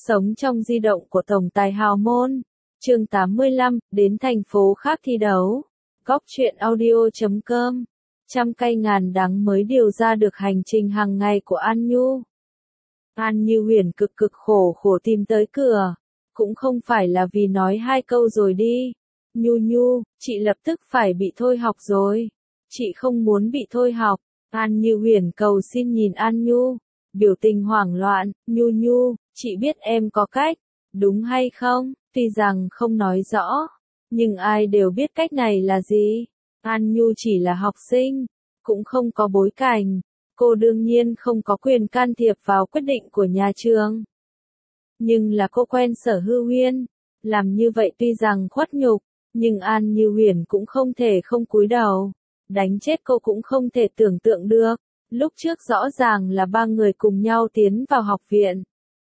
Sống trong di động của tổng tài hào môn. Chương 85, đến thành phố khác thi đấu. Góc truyện audio.com. Trăm cây ngàn đắng mới điều ra được hành trình hàng ngày của An Nhu. An Như Huyền cực khổ tìm tới cửa. Cũng không phải là vì nói hai câu rồi đi. Nhu, chị lập tức phải bị thôi học rồi. Chị không muốn bị thôi học. An Như Huyền cầu xin nhìn An Nhu. Biểu tình hoảng loạn, Nhu, chị biết em có cách, đúng hay không? Tuy rằng không nói rõ, nhưng ai đều biết cách này là gì. An Nhu chỉ là học sinh, cũng không có bối cảnh, cô đương nhiên không có quyền can thiệp vào quyết định của nhà trường. Nhưng là cô quen Sở Hư Huyên, làm như vậy tuy rằng khuất nhục, nhưng An Như Huyền cũng không thể không cúi đầu, đánh chết cô cũng không thể tưởng tượng được. Lúc trước rõ ràng là ba người cùng nhau tiến vào học viện.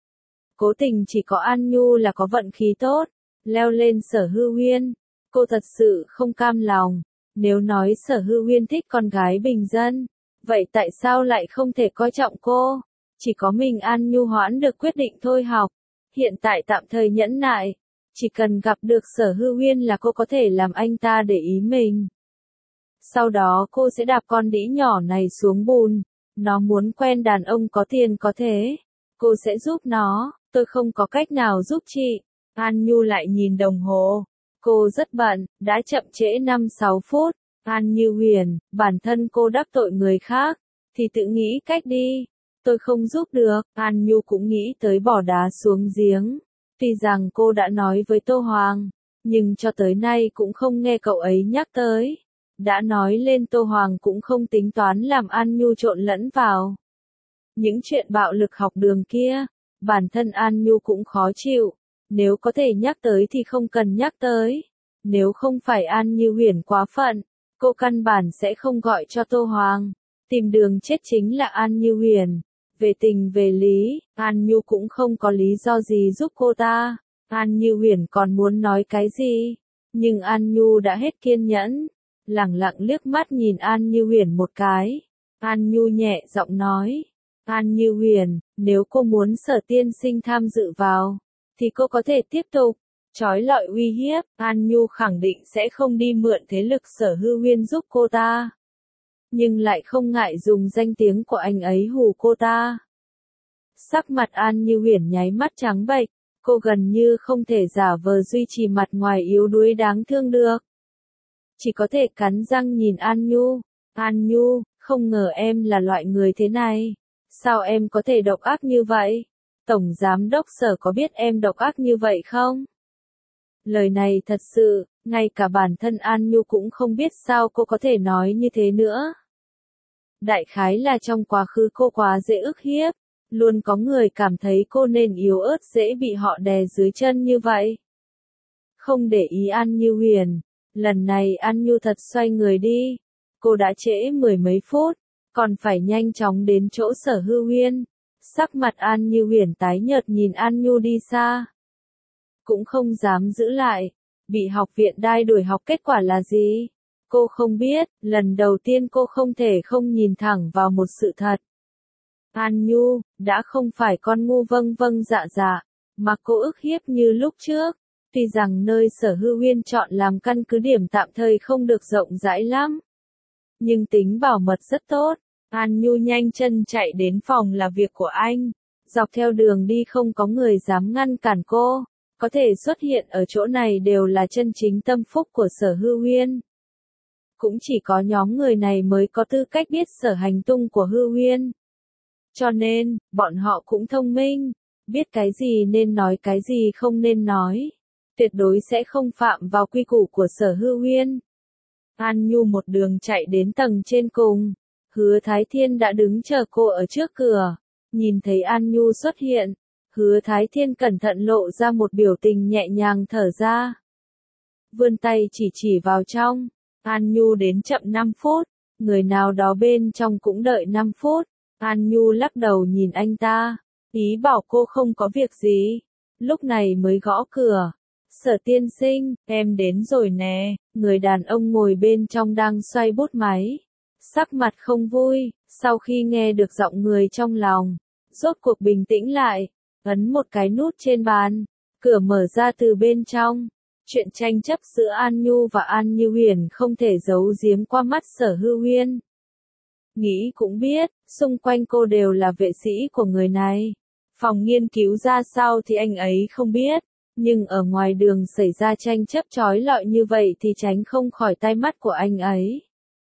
Cố tình chỉ có An Nhu là có vận khí tốt, leo lên Sở Hư Huyên. Cô thật sự không cam lòng. Nếu nói Sở Hư Huyên thích con gái bình dân, vậy tại sao lại không thể coi trọng cô? Chỉ có mình An Nhu hoãn được quyết định thôi học. Hiện tại tạm thời nhẫn nại. Chỉ cần gặp được Sở Hư Huyên là cô có thể làm anh ta để ý mình. Sau đó cô sẽ đạp con đĩ nhỏ này xuống bùn. Nó muốn quen đàn ông có tiền có thế. Cô sẽ giúp nó, tôi không có cách nào giúp chị. An Nhu lại nhìn đồng hồ. Cô rất bận, đã chậm trễ 5-6 phút. An Như Huyền, bản thân cô đắc tội người khác, thì tự nghĩ cách đi. Tôi không giúp được. An Nhu cũng nghĩ tới bỏ đá xuống giếng. Tuy rằng cô đã nói với Tô Hoàng, nhưng cho tới nay cũng không nghe cậu ấy nhắc tới. Đã nói lên Tô Hoàng cũng không tính toán làm An Nhu trộn lẫn vào. Những chuyện bạo lực học đường kia, bản thân An Nhu cũng khó chịu. Nếu có thể nhắc tới thì không cần nhắc tới. Nếu không phải An Như Huyền quá phận, cô căn bản sẽ không gọi cho Tô Hoàng. Tìm đường chết chính là An Như Huyền. Về tình về lý, An Nhu cũng không có lý do gì giúp cô ta. An Như Huyền còn muốn nói cái gì, nhưng An Nhu đã hết kiên nhẫn. Lẳng lặng liếc mắt nhìn An Như Huyền một cái. An Nhu nhẹ giọng nói. An Như Huyền, nếu cô muốn Sở tiên sinh tham dự vào, thì cô có thể tiếp tục. Trói lọi uy hiếp, An Nhu khẳng định sẽ không đi mượn thế lực Sở Hư Huyên giúp cô ta. Nhưng lại không ngại dùng danh tiếng của anh ấy hù cô ta. Sắc mặt An Như Huyền nháy mắt trắng bệch, cô gần như không thể giả vờ duy trì mặt ngoài yếu đuối đáng thương được. Chỉ có thể cắn răng nhìn An Nhu. An Nhu, không ngờ em là loại người thế này. Sao em có thể độc ác như vậy? Tổng giám đốc Sở có biết em độc ác như vậy không? Lời này thật sự, ngay cả bản thân An Nhu cũng không biết sao cô có thể nói như thế nữa. Đại khái là trong quá khứ cô quá dễ ức hiếp. Luôn có người cảm thấy cô nên yếu ớt dễ bị họ đè dưới chân như vậy. Không để ý An Như Huyền. Lần này An Nhu thật xoay người đi. Cô đã trễ 10 mấy phút, còn phải nhanh chóng đến chỗ Sở Hư Huyên. Sắc mặt An Như Huyền tái nhợt nhìn An Nhu đi xa. Cũng không dám giữ lại. Bị học viện đai đuổi học kết quả là gì? Cô không biết, lần đầu tiên cô không thể không nhìn thẳng vào một sự thật. An Nhu, đã không phải con ngu vâng dạ, mà cô ức hiếp như lúc trước. Tuy rằng nơi Sở Hư Huyên chọn làm căn cứ điểm tạm thời không được rộng rãi lắm, nhưng tính bảo mật rất tốt. An Nhu nhanh chân chạy đến phòng làm việc của anh. Dọc theo đường đi không có người dám ngăn cản cô. Có thể xuất hiện ở chỗ này đều là chân chính tâm phúc của Sở Hư Huyên. Cũng chỉ có nhóm người này mới có tư cách biết sở hành tung của Hư Huyên. Cho nên, bọn họ cũng thông minh. Biết cái gì nên nói cái gì không nên nói. Tuyệt đối sẽ không phạm vào quy củ của Sở Hư Huyên. An Nhu một đường chạy đến tầng trên cùng. Hứa Thái Thiên đã đứng chờ cô ở trước cửa. Nhìn thấy An Nhu xuất hiện, Hứa Thái Thiên cẩn thận lộ ra một biểu tình nhẹ nhàng thở ra. Vươn tay chỉ vào trong. An Nhu đến chậm 5 phút. Người nào đó bên trong cũng đợi 5 phút. An Nhu lắc đầu nhìn anh ta. Ý bảo cô không có việc gì. Lúc này mới gõ cửa. Sở tiên sinh, em đến rồi nè. Người đàn ông ngồi bên trong đang xoay bút máy. Sắc mặt không vui, sau khi nghe được giọng người trong lòng. Rốt cuộc bình tĩnh lại. ấn một cái nút trên bàn, cửa mở ra từ bên trong. Chuyện tranh chấp giữa An Nhu và An Như Huyền không thể giấu giếm qua mắt Sở Hư Uyên. Nghĩ cũng biết, xung quanh cô đều là vệ sĩ của người này. Phòng nghiên cứu ra sao thì anh ấy không biết, nhưng ở ngoài đường xảy ra tranh chấp chói lọi như vậy thì tránh không khỏi tai mắt của anh ấy.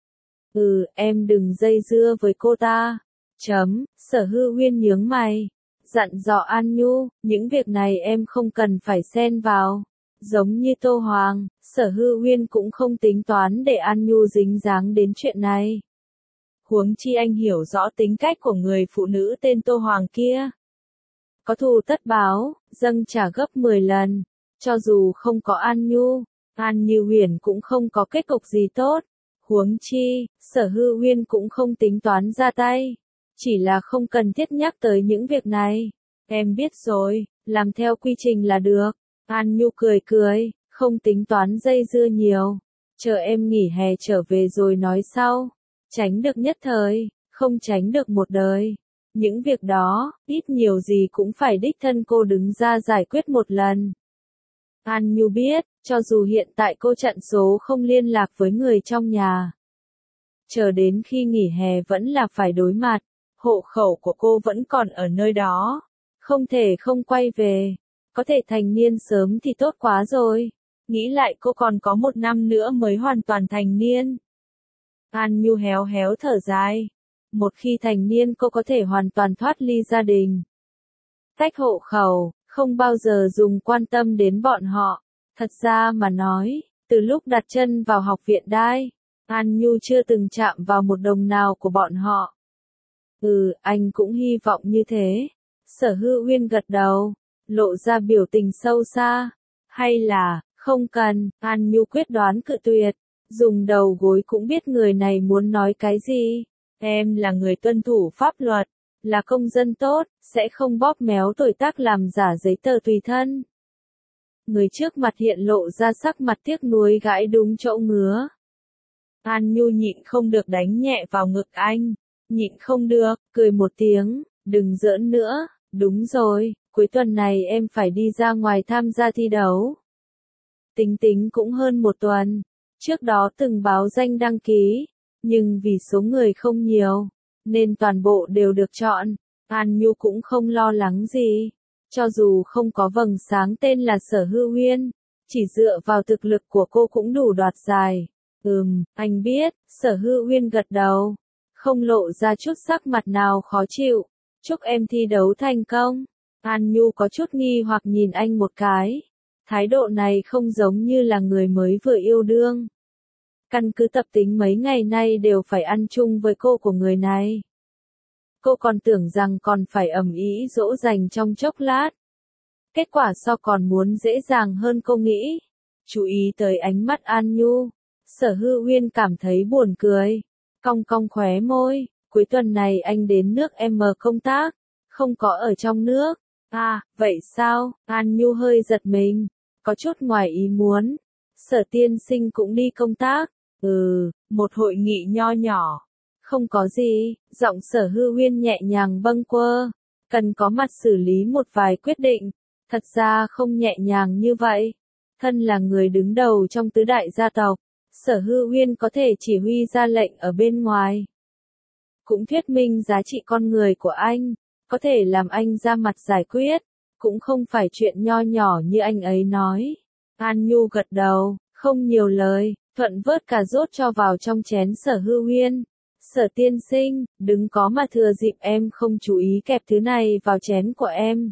Em đừng dây dưa với cô ta. Sở Hư Uyên nhướng mày, dặn dò An Nhu, những việc này em không cần phải xen vào. Giống như Tô Hoàng, Sở Hư Uyên cũng không tính toán để An Nhu dính dáng đến chuyện này. Huống chi anh hiểu rõ tính cách của người phụ nữ tên Tô Hoàng kia. Có thù tất báo, dâng trả gấp 10 lần. Cho dù không có An Nhu, An Như Huyền cũng không có kết cục gì tốt. Huống chi, Sở Hư Uyên cũng không tính toán ra tay. Chỉ là không cần thiết nhắc tới những việc này. Em biết rồi, làm theo quy trình là được. An Nhu cười cười, không tính toán dây dưa nhiều. Chờ em nghỉ hè trở về rồi nói sau. Tránh được nhất thời, không tránh được một đời. Những việc đó, ít nhiều gì cũng phải đích thân cô đứng ra giải quyết một lần. An Nhu biết, cho dù hiện tại cô chặn số không liên lạc với người trong nhà. Chờ đến khi nghỉ hè vẫn là phải đối mặt, hộ khẩu của cô vẫn còn ở nơi đó. Không thể không quay về, có thể thành niên sớm thì tốt quá rồi. Nghĩ lại cô còn có 1 năm nữa mới hoàn toàn thành niên. An Nhu héo héo thở dài. Một khi thành niên cô có thể hoàn toàn thoát ly gia đình. Tách hộ khẩu, không bao giờ dùng quan tâm đến bọn họ. Thật ra mà nói, từ lúc đặt chân vào học viện Đai, An Nhu chưa từng chạm vào một đồng nào của bọn họ. Anh cũng hy vọng như thế. Sở Hư Uyên gật đầu, lộ ra biểu tình sâu xa. Hay là, không cần, An Nhu quyết đoán cự tuyệt. Dùng đầu gối cũng biết người này muốn nói cái gì. Em là người tuân thủ pháp luật, là công dân tốt, sẽ không bóp méo tuổi tác làm giả giấy tờ tùy thân. Người trước mặt hiện lộ ra sắc mặt tiếc nuối gãi đúng chỗ ngứa. An Nhu nhịn không được đánh nhẹ vào ngực anh. Nhịn không được, cười một tiếng, đừng giỡn nữa, đúng rồi, cuối tuần này em phải đi ra ngoài tham gia thi đấu. Tính tính cũng hơn 1 tuần, trước đó từng báo danh đăng ký, nhưng vì số người không nhiều, nên toàn bộ đều được chọn. An Nhu cũng không lo lắng gì, cho dù không có vầng sáng tên là Sở Hư Uyên, chỉ dựa vào thực lực của cô cũng đủ đoạt giải. Anh biết, Sở Hư Uyên gật đầu, không lộ ra chút sắc mặt nào khó chịu. Chúc em thi đấu thành công. An Nhu có chút nghi hoặc nhìn anh một cái. Thái độ này không giống như là người mới vừa yêu đương. Căn cứ tập tính mấy ngày nay đều phải ăn chung với cô của người này. Cô còn tưởng rằng còn phải ầm ĩ dỗ dành trong chốc lát. Kết quả sao còn muốn dễ dàng hơn cô nghĩ. Chú ý tới ánh mắt An Nhu, Sở Hư Uyên cảm thấy buồn cười. Cong cong khóe môi, cuối tuần này anh đến nước M công tác, không có ở trong nước. Vậy sao? An Nhu hơi giật mình, có chút ngoài ý muốn. Sở tiên sinh cũng đi công tác. Một hội nghị nho nhỏ. Không có gì, giọng Sở Hư Uyên nhẹ nhàng bâng quơ. Cần có mặt xử lý một vài quyết định. Thật ra không nhẹ nhàng như vậy. Thân là người đứng đầu trong tứ đại gia tộc, Sở Hư Uyên có thể chỉ huy ra lệnh ở bên ngoài. Cũng thuyết minh giá trị con người của anh, có thể làm anh ra mặt giải quyết, cũng không phải chuyện nho nhỏ như anh ấy nói. An Nhu gật đầu, không nhiều lời, thuận vớt cà rốt cho vào trong chén Sở Hư Uyên. Sở tiên sinh, đừng có mà thừa dịp em không chú ý kẹp thứ này vào chén của em.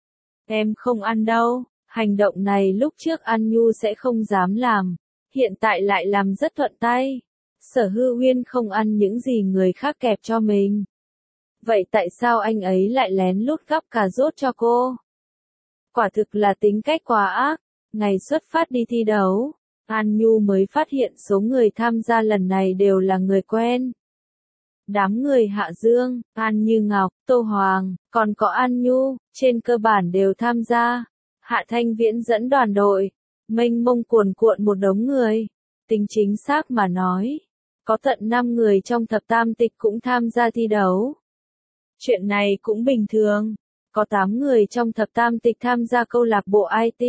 Em không ăn đâu, hành động này lúc trước An Nhu sẽ không dám làm, hiện tại lại làm rất thuận tay. Sở Hư Uyên không ăn những gì người khác kẹp cho mình. Vậy tại sao anh ấy lại lén lút gắp cà rốt cho cô? Quả thực là tính cách quá ác. Ngày xuất phát đi thi đấu, An Nhu mới phát hiện số người tham gia lần này đều là người quen. Đám người Hạ Dương, An Như Ngọc, Tô Hoàng, còn có An Nhu, trên cơ bản đều tham gia. Hạ Thanh Viễn dẫn đoàn đội, mênh mông cuồn cuộn một đống người. Tính chính xác mà nói, có tận 5 người trong thập tam tịch cũng tham gia thi đấu. Chuyện này cũng bình thường, Có 8 người trong thập tam tịch tham gia câu lạc bộ IT.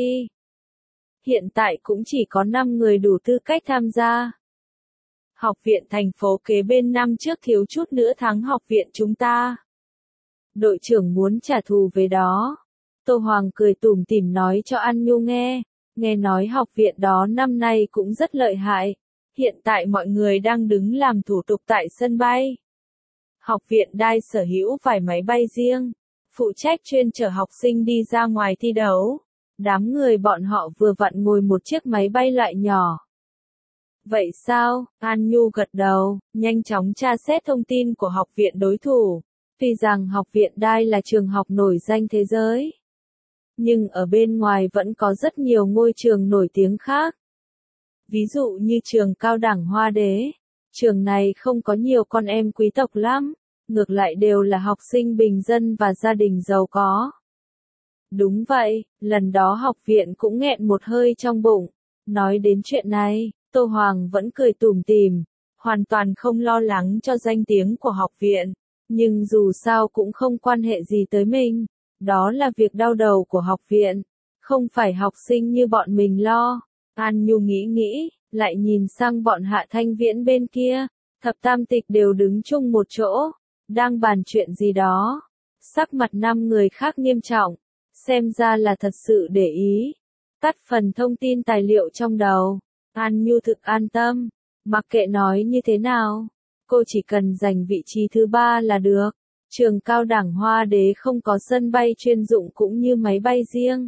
Hiện tại cũng chỉ có 5 người đủ tư cách tham gia. Học viện thành phố kế bên năm trước thiếu chút nữa thắng học viện chúng ta. Đội trưởng muốn trả thù về đó. Tô Hoàng cười tủm tỉm nói cho An Nhu nghe. Nghe nói học viện đó năm nay cũng rất lợi hại. Hiện tại mọi người đang đứng làm thủ tục tại sân bay. Học viện Đai sở hữu vài máy bay riêng, phụ trách chuyên chở học sinh đi ra ngoài thi đấu. Đám người bọn họ vừa vặn ngồi một chiếc máy bay loại nhỏ. Vậy sao? An Nhu gật đầu, nhanh chóng tra xét thông tin của học viện đối thủ. Tuy rằng học viện Đai là trường học nổi danh thế giới, nhưng ở bên ngoài vẫn có rất nhiều ngôi trường nổi tiếng khác. Ví dụ như trường cao đẳng Hoa Đế. Trường này không có nhiều con em quý tộc lắm, ngược lại đều là học sinh bình dân và gia đình giàu có. Đúng vậy, lần đó học viện cũng nghẹn một hơi trong bụng. Nói đến chuyện này, Tô Hoàng vẫn cười tủm tỉm, hoàn toàn không lo lắng cho danh tiếng của học viện. Nhưng dù sao cũng không quan hệ gì tới mình. Đó là việc đau đầu của học viện, không phải học sinh như bọn mình lo. An Nhu nghĩ, lại nhìn sang bọn Hạ Thanh Viễn bên kia. Thập tam tịch đều đứng chung một chỗ, đang bàn chuyện gì đó. Sắc mặt 5 người khác nghiêm trọng, xem ra là thật sự để ý. Tắt phần thông tin tài liệu trong đầu. An Nhu thực an tâm, mặc kệ nói như thế nào, cô chỉ cần giành vị trí thứ 3 là được. Trường cao đẳng Hoa Đế không có sân bay chuyên dụng cũng như máy bay riêng,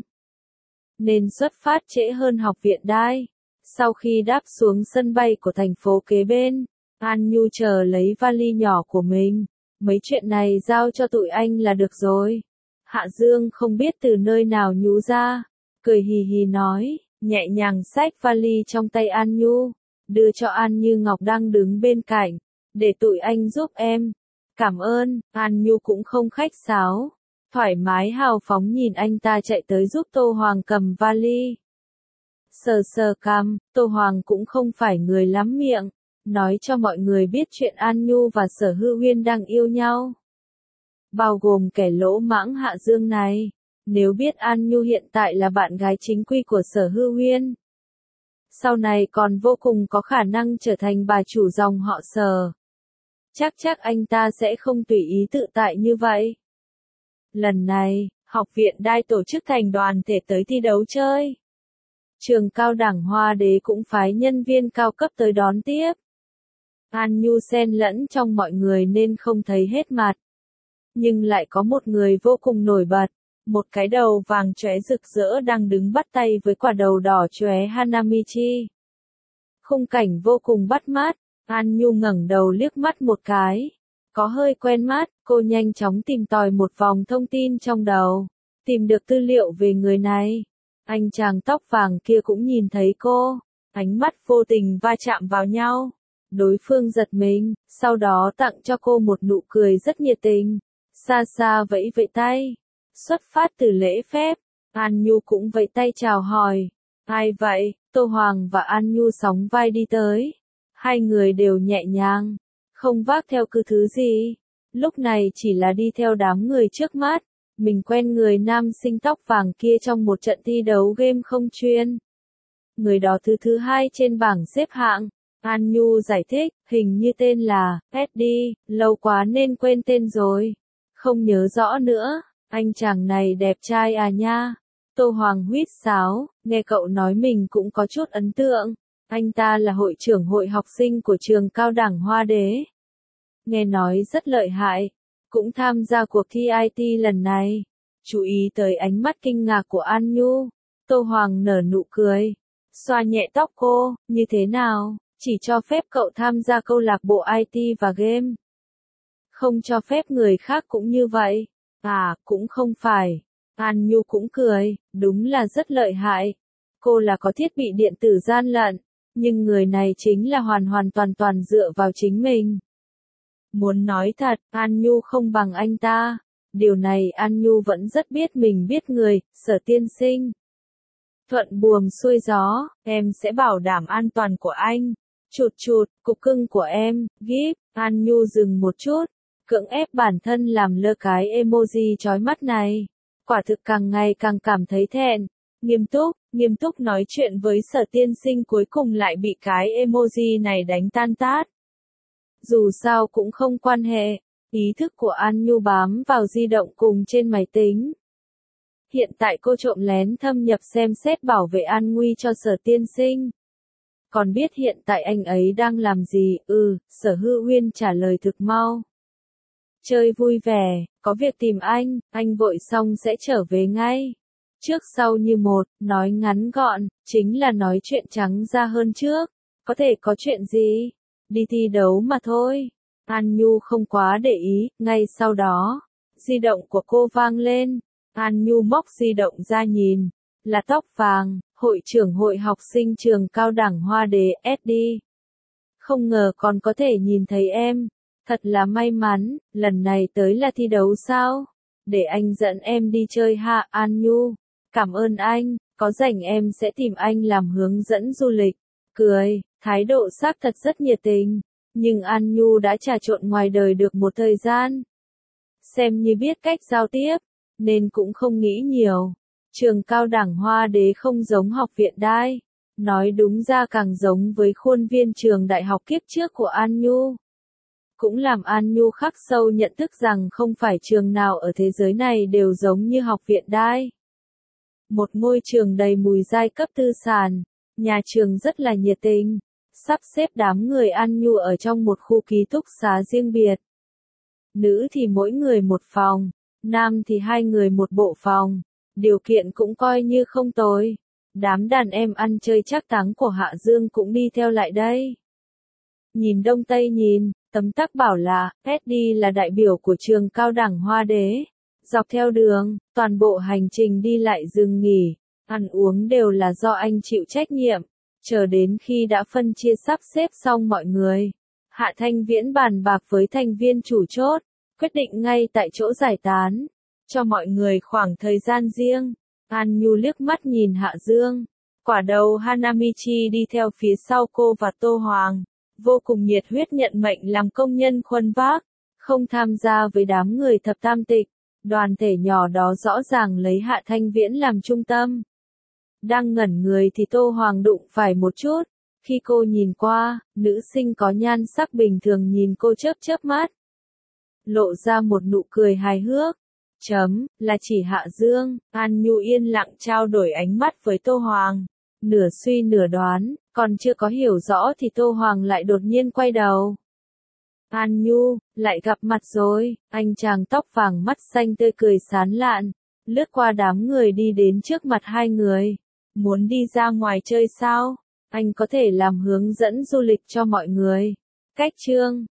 nên xuất phát trễ hơn học viện Đai. Sau khi đáp xuống sân bay của thành phố kế bên, An Nhu chờ lấy vali nhỏ của mình. Mấy chuyện này giao cho tụi anh là được rồi. Hạ Dương không biết từ nơi nào nhú ra, cười hì hì nói, nhẹ nhàng xách vali trong tay An Nhu, đưa cho An Như Ngọc đang đứng bên cạnh, để tụi anh giúp em. Cảm ơn. An Nhu cũng không khách sáo, thoải mái hào phóng nhìn anh ta chạy tới giúp Tô Hoàng cầm vali. Sờ sờ cằm, Tô Hoàng cũng không phải người lắm miệng, nói cho mọi người biết chuyện An Nhu và Sở Hư Huyên đang yêu nhau. Bao gồm kẻ lỗ mãng Hạ Dương này. Nếu biết An Nhu hiện tại là bạn gái chính quy của Sở Hư Huyên, sau này còn vô cùng có khả năng trở thành bà chủ dòng họ Sở. Chắc anh ta sẽ không tùy ý tự tại như vậy. Lần này, học viện Đai tổ chức thành đoàn thể tới thi đấu chơi. Trường cao đẳng Hoa Đế cũng phái nhân viên cao cấp tới đón tiếp. An Nhu xen lẫn trong mọi người nên không thấy hết mặt. Nhưng lại có một người vô cùng nổi bật. Một cái đầu vàng chóe rực rỡ đang đứng bắt tay với quả đầu đỏ chóe Hanamichi. Khung cảnh vô cùng bắt mắt. An Nhu ngẩng đầu liếc mắt một cái. Có hơi quen mắt, cô nhanh chóng tìm tòi một vòng thông tin trong đầu. Tìm được tư liệu về người này. Anh chàng tóc vàng kia cũng nhìn thấy cô. Ánh mắt vô tình va chạm vào nhau. Đối phương giật mình, sau đó tặng cho cô một nụ cười rất nhiệt tình. Xa xa vẫy vẫy tay. Xuất phát từ lễ phép, An Nhu cũng vẫy tay chào hỏi. Ai vậy? Tô Hoàng và An Nhu sóng vai đi tới. Hai người đều nhẹ nhàng, không vác theo cứ thứ gì. Lúc này chỉ là đi theo đám người trước mắt. Mình quen người nam sinh tóc vàng kia trong một trận thi đấu game không chuyên. Người đó thứ 2 trên bảng xếp hạng. An Nhu giải thích, hình như tên là Eddie, lâu quá nên quên tên rồi. Không nhớ rõ nữa. Anh chàng này đẹp trai à nha. Tô Hoàng huýt sáo, nghe cậu nói mình cũng có chút ấn tượng. Anh ta là hội trưởng hội học sinh của trường cao đẳng Hoa Đế. Nghe nói rất lợi hại. Cũng tham gia cuộc thi IT lần này. Chú ý tới ánh mắt kinh ngạc của An Nhu. Tô Hoàng nở nụ cười. Xoa nhẹ tóc cô, như thế nào? Chỉ cho phép cậu tham gia câu lạc bộ IT và game. Không cho phép người khác cũng như vậy. À, cũng không phải. An Nhu cũng cười, đúng là rất lợi hại. Cô là có thiết bị điện tử gian lận, nhưng người này chính là hoàn toàn dựa vào chính mình. Muốn nói thật, An Nhu không bằng anh ta. Điều này An Nhu vẫn rất biết mình biết người, Sở tiên sinh. Thuận buồm xuôi gió, em sẽ bảo đảm an toàn của anh. Chụt, cục cưng của em, Gíp. An Nhu dừng một chút. cưỡng ép bản thân làm lơ cái emoji chói mắt này. Quả thực càng ngày càng cảm thấy thẹn. Nghiêm túc nói chuyện với Sở tiên sinh cuối cùng lại bị cái emoji này đánh tan tát. Dù sao cũng không quan hệ, ý thức của An Nhu bám vào di động cùng trên máy tính. Hiện tại cô trộm lén thâm nhập xem xét bảo vệ an nguy cho Sở tiên sinh. Còn biết hiện tại anh ấy đang làm gì? Sở Hư Uyên trả lời thực mau. Chơi vui vẻ, có việc tìm anh vội xong sẽ trở về ngay. Trước sau như một, nói ngắn gọn, chính là nói chuyện trắng ra hơn trước. Có thể có chuyện gì? Đi thi đấu mà thôi. An Nhu không quá để ý, ngay sau đó, di động của cô vang lên. An Nhu móc di động ra nhìn, là tóc vàng, hội trưởng hội học sinh trường cao đẳng Hoa Đế SD. Không ngờ còn có thể nhìn thấy em, thật là may mắn, lần này tới là thi đấu sao? Để anh dẫn em đi chơi ha. An Nhu, cảm ơn anh, có rảnh em sẽ tìm anh làm hướng dẫn du lịch. Cười, thái độ xác thật rất nhiệt tình, nhưng An Nhu đã trà trộn ngoài đời được một thời gian. Xem như biết cách giao tiếp, nên cũng không nghĩ nhiều. Trường cao đẳng Hoa Đế không giống học viện Đai, nói đúng ra càng giống với khuôn viên trường đại học kiếp trước của An Nhu. Cũng làm An Nhu khắc sâu nhận thức rằng không phải trường nào ở thế giới này đều giống như học viện Đai. Một ngôi trường đầy mùi giai cấp tư sản, nhà trường rất là nhiệt tình, sắp xếp đám người An Nhu ở trong một khu ký túc xá riêng biệt. Nữ thì mỗi người một phòng, nam thì hai người một bộ phòng, điều kiện cũng coi như không tồi. Đám đàn em ăn chơi trác táng của Hạ Dương cũng đi theo lại đây. Nhìn Đông Tây nhìn, tấm tắc bảo là, Teddy là đại biểu của trường cao đẳng Hoa Đế. Dọc theo đường, toàn bộ hành trình đi lại dừng nghỉ, ăn uống đều là do anh chịu trách nhiệm. Chờ đến khi đã phân chia sắp xếp xong mọi người, Hạ Thanh Viễn bàn bạc với thành viên chủ chốt, quyết định ngay tại chỗ giải tán, cho mọi người khoảng thời gian riêng. An Nhu liếc mắt nhìn Hạ Dương, quả đầu Hanamichi đi theo phía sau cô và Tô Hoàng, vô cùng nhiệt huyết nhận mệnh làm công nhân khuân vác, không tham gia với đám người thập tam tịch. Đoàn thể nhỏ đó rõ ràng lấy Hạ Thanh Viễn làm trung tâm. Đang ngẩn người thì Tô Hoàng đụng phải một chút. Khi cô nhìn qua, nữ sinh có nhan sắc bình thường nhìn cô chớp chớp mắt. Lộ ra một nụ cười hài hước. Là chỉ Hạ Dương. An Nhu yên lặng trao đổi ánh mắt với Tô Hoàng. Nửa suy nửa đoán, còn chưa có hiểu rõ thì Tô Hoàng lại đột nhiên quay đầu. An Nhu, lại gặp mặt rồi, anh chàng tóc vàng mắt xanh tươi cười sán lạn, lướt qua đám người đi đến trước mặt hai người. Muốn đi ra ngoài chơi sao? Anh có thể làm hướng dẫn du lịch cho mọi người. Cách chương